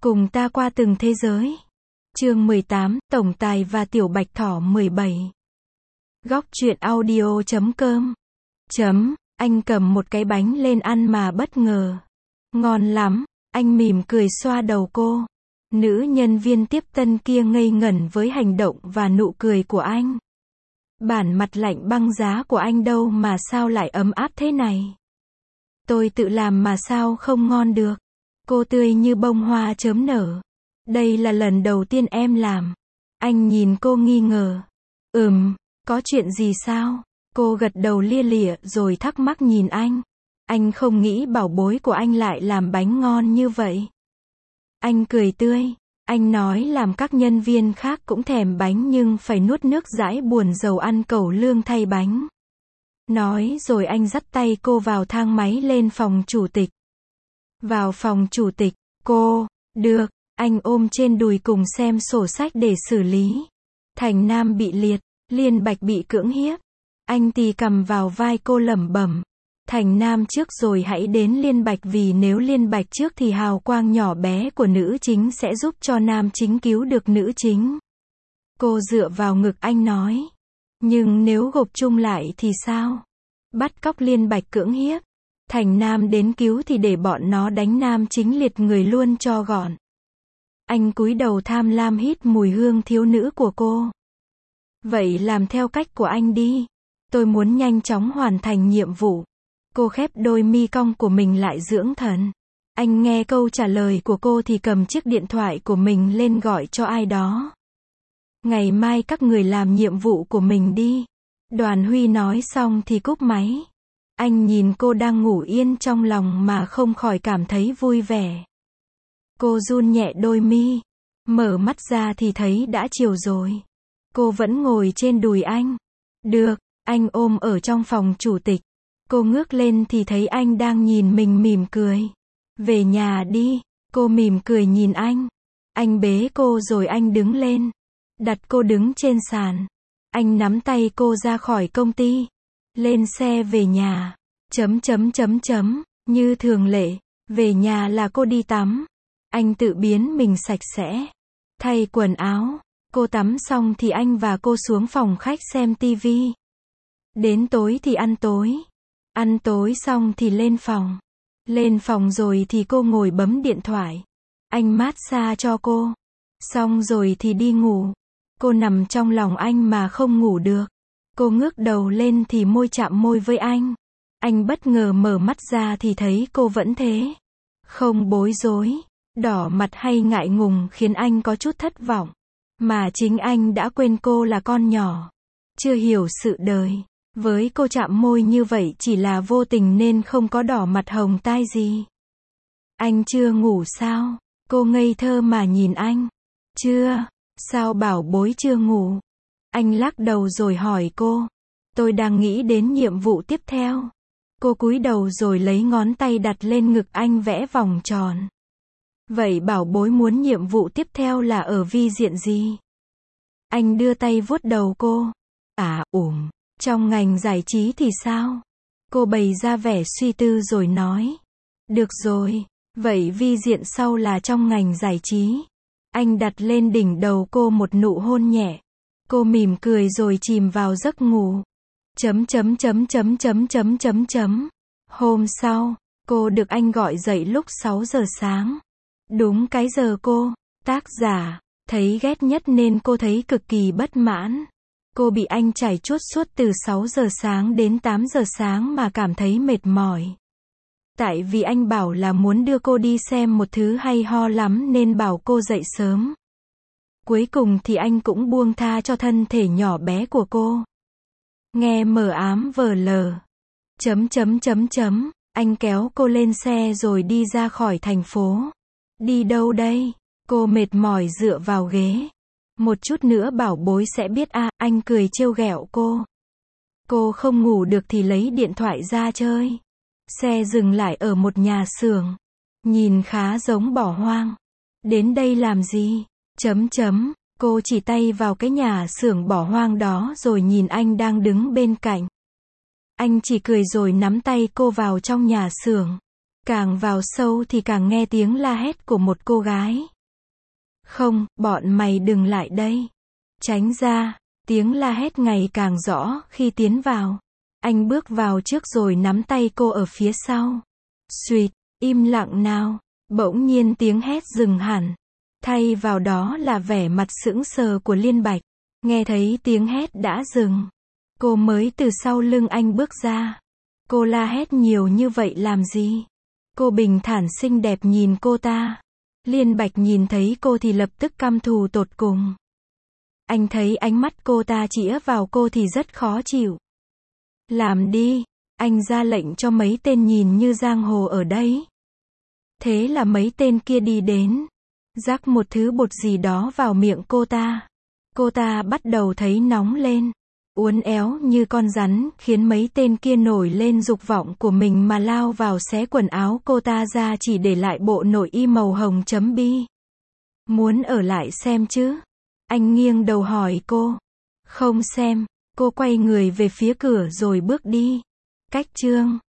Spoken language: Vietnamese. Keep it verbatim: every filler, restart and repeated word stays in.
Cùng ta qua từng thế giới. Chương mười tám, Tổng Tài và Tiểu Bạch Thỏ mười bảy. Góc truyện audio chấm com. Chấm, anh cầm một cái bánh lên ăn mà bất ngờ. Ngon lắm, anh mỉm cười xoa đầu cô. Nữ nhân viên tiếp tân kia ngây ngẩn với hành động và nụ cười của anh. Bản mặt lạnh băng giá của anh đâu mà sao lại ấm áp thế này. Tôi tự làm mà sao không ngon được. Cô tươi như bông hoa chớm nở. Đây là lần đầu tiên em làm. Anh nhìn cô nghi ngờ. Ừm, có chuyện gì sao? Cô gật đầu lia lịa rồi thắc mắc nhìn anh. Anh không nghĩ bảo bối của anh lại làm bánh ngon như vậy. Anh cười tươi. Anh nói làm các nhân viên khác cũng thèm bánh nhưng phải nuốt nước dãi buồn rầu ăn cẩu lương thay bánh. Nói rồi anh dắt tay cô vào thang máy lên phòng chủ tịch. Vào phòng chủ tịch, cô, được, anh ôm trên đùi cùng xem sổ sách để xử lý. Thành Nam bị liệt, Liên Bạch bị cưỡng hiếp. Anh tì cầm vào vai cô lẩm bẩm. Thành Nam trước rồi hãy đến Liên Bạch vì nếu Liên Bạch trước thì hào quang nhỏ bé của nữ chính sẽ giúp cho nam chính cứu được nữ chính. Cô dựa vào ngực anh nói. Nhưng nếu gộp chung lại thì sao? Bắt cóc Liên Bạch cưỡng hiếp. Thành Nam đến cứu thì để bọn nó đánh nam chính liệt người luôn cho gọn. Anh cúi đầu tham lam hít mùi hương thiếu nữ của cô. Vậy làm theo cách của anh đi. Tôi muốn nhanh chóng hoàn thành nhiệm vụ. Cô khép đôi mi cong của mình lại dưỡng thần. Anh nghe câu trả lời của cô thì cầm chiếc điện thoại của mình lên gọi cho ai đó. Ngày mai các người làm nhiệm vụ của mình đi. Đoàn Huy nói xong thì cúp máy. Anh nhìn cô đang ngủ yên trong lòng mà không khỏi cảm thấy vui vẻ. Cô run nhẹ đôi mi. Mở mắt ra thì thấy đã chiều rồi. Cô vẫn ngồi trên đùi anh. Được, anh ôm ở trong phòng chủ tịch. Cô ngước lên thì thấy anh đang nhìn mình mỉm cười. Về nhà đi, cô mỉm cười nhìn anh. Anh bế cô rồi anh đứng lên. Đặt cô đứng trên sàn. Anh nắm tay cô ra khỏi công ty. Lên xe về nhà. Chấm chấm chấm chấm, như thường lệ. Về nhà là cô đi tắm. Anh tự biến mình sạch sẽ. Thay quần áo. Cô tắm xong thì anh và cô xuống phòng khách xem tivi. Đến tối thì ăn tối. Ăn tối xong thì lên phòng. Lên phòng rồi thì cô ngồi bấm điện thoại. Anh massage cho cô. Xong rồi thì đi ngủ. Cô nằm trong lòng anh mà không ngủ được. Cô ngước đầu lên thì môi chạm môi với anh. Anh bất ngờ mở mắt ra thì thấy cô vẫn thế. Không bối rối, đỏ mặt hay ngại ngùng khiến anh có chút thất vọng. Mà chính anh đã quên cô là con nhỏ. Chưa hiểu sự đời. Với cô chạm môi như vậy chỉ là vô tình nên không có đỏ mặt hồng tai gì. Anh chưa ngủ sao? Cô ngây thơ mà nhìn anh. Chưa. Sao bảo bối chưa ngủ? Anh lắc đầu rồi hỏi cô. Tôi đang nghĩ đến nhiệm vụ tiếp theo. Cô cúi đầu rồi lấy ngón tay đặt lên ngực anh vẽ vòng tròn. Vậy bảo bối muốn nhiệm vụ tiếp theo là ở vi diện gì? Anh đưa tay vuốt đầu cô. À, ủm, trong ngành giải trí thì sao? Cô bày ra vẻ suy tư rồi nói. Được rồi, vậy vi diện sau là trong ngành giải trí. Anh đặt lên đỉnh đầu cô một nụ hôn nhẹ. Cô mỉm cười rồi chìm vào giấc ngủ. Chấm chấm chấm chấm chấm chấm chấm chấm. Hôm sau, cô được anh gọi dậy lúc sáu giờ sáng. Đúng cái giờ cô, tác giả, thấy ghét nhất nên cô thấy cực kỳ bất mãn. Cô bị anh chải chuốt suốt từ sáu giờ sáng đến tám giờ sáng mà cảm thấy mệt mỏi. Tại vì anh bảo là muốn đưa cô đi xem một thứ hay ho lắm nên bảo cô dậy sớm. Cuối cùng thì anh cũng buông tha cho thân thể nhỏ bé của cô. Nghe mờ ám vờ lờ. Chấm chấm chấm chấm, anh kéo cô lên xe rồi đi ra khỏi thành phố. Đi đâu đây? Cô mệt mỏi dựa vào ghế. Một chút nữa bảo bối sẽ biết à, anh cười trêu ghẹo cô. Cô không ngủ được thì lấy điện thoại ra chơi. Xe dừng lại ở một nhà xưởng. Nhìn khá giống bỏ hoang. Đến đây làm gì? Chấm chấm, cô chỉ tay vào cái nhà xưởng bỏ hoang đó rồi nhìn anh đang đứng bên cạnh. Anh chỉ cười rồi nắm tay cô vào trong nhà xưởng. Càng vào sâu thì càng nghe tiếng la hét của một cô gái. Không, bọn mày đừng lại đây. Tránh ra. Tiếng la hét ngày càng rõ khi tiến vào. Anh bước vào trước rồi nắm tay cô ở phía sau. Xuyệt, im lặng nào. Bỗng nhiên tiếng hét dừng hẳn. Thay vào đó là vẻ mặt sững sờ của Liên Bạch. Nghe thấy tiếng hét đã dừng. Cô mới từ sau lưng anh bước ra. Cô la hét nhiều như vậy làm gì? Cô bình thản xinh đẹp nhìn cô ta. Liên Bạch nhìn thấy cô thì lập tức căm thù tột cùng. Anh thấy ánh mắt cô ta chĩa vào cô thì rất khó chịu. Làm đi. Anh ra lệnh cho mấy tên nhìn như giang hồ ở đấy. Thế là mấy tên kia đi đến. Rắc một thứ bột gì đó vào miệng cô ta. Cô ta bắt đầu thấy nóng lên. Uốn éo như con rắn, khiến mấy tên kia nổi lên dục vọng của mình mà lao vào xé quần áo cô ta ra chỉ để lại bộ nội y màu hồng chấm bi. Muốn ở lại xem chứ? Anh nghiêng đầu hỏi cô. Không xem. Cô quay người về phía cửa rồi bước đi. Cách chương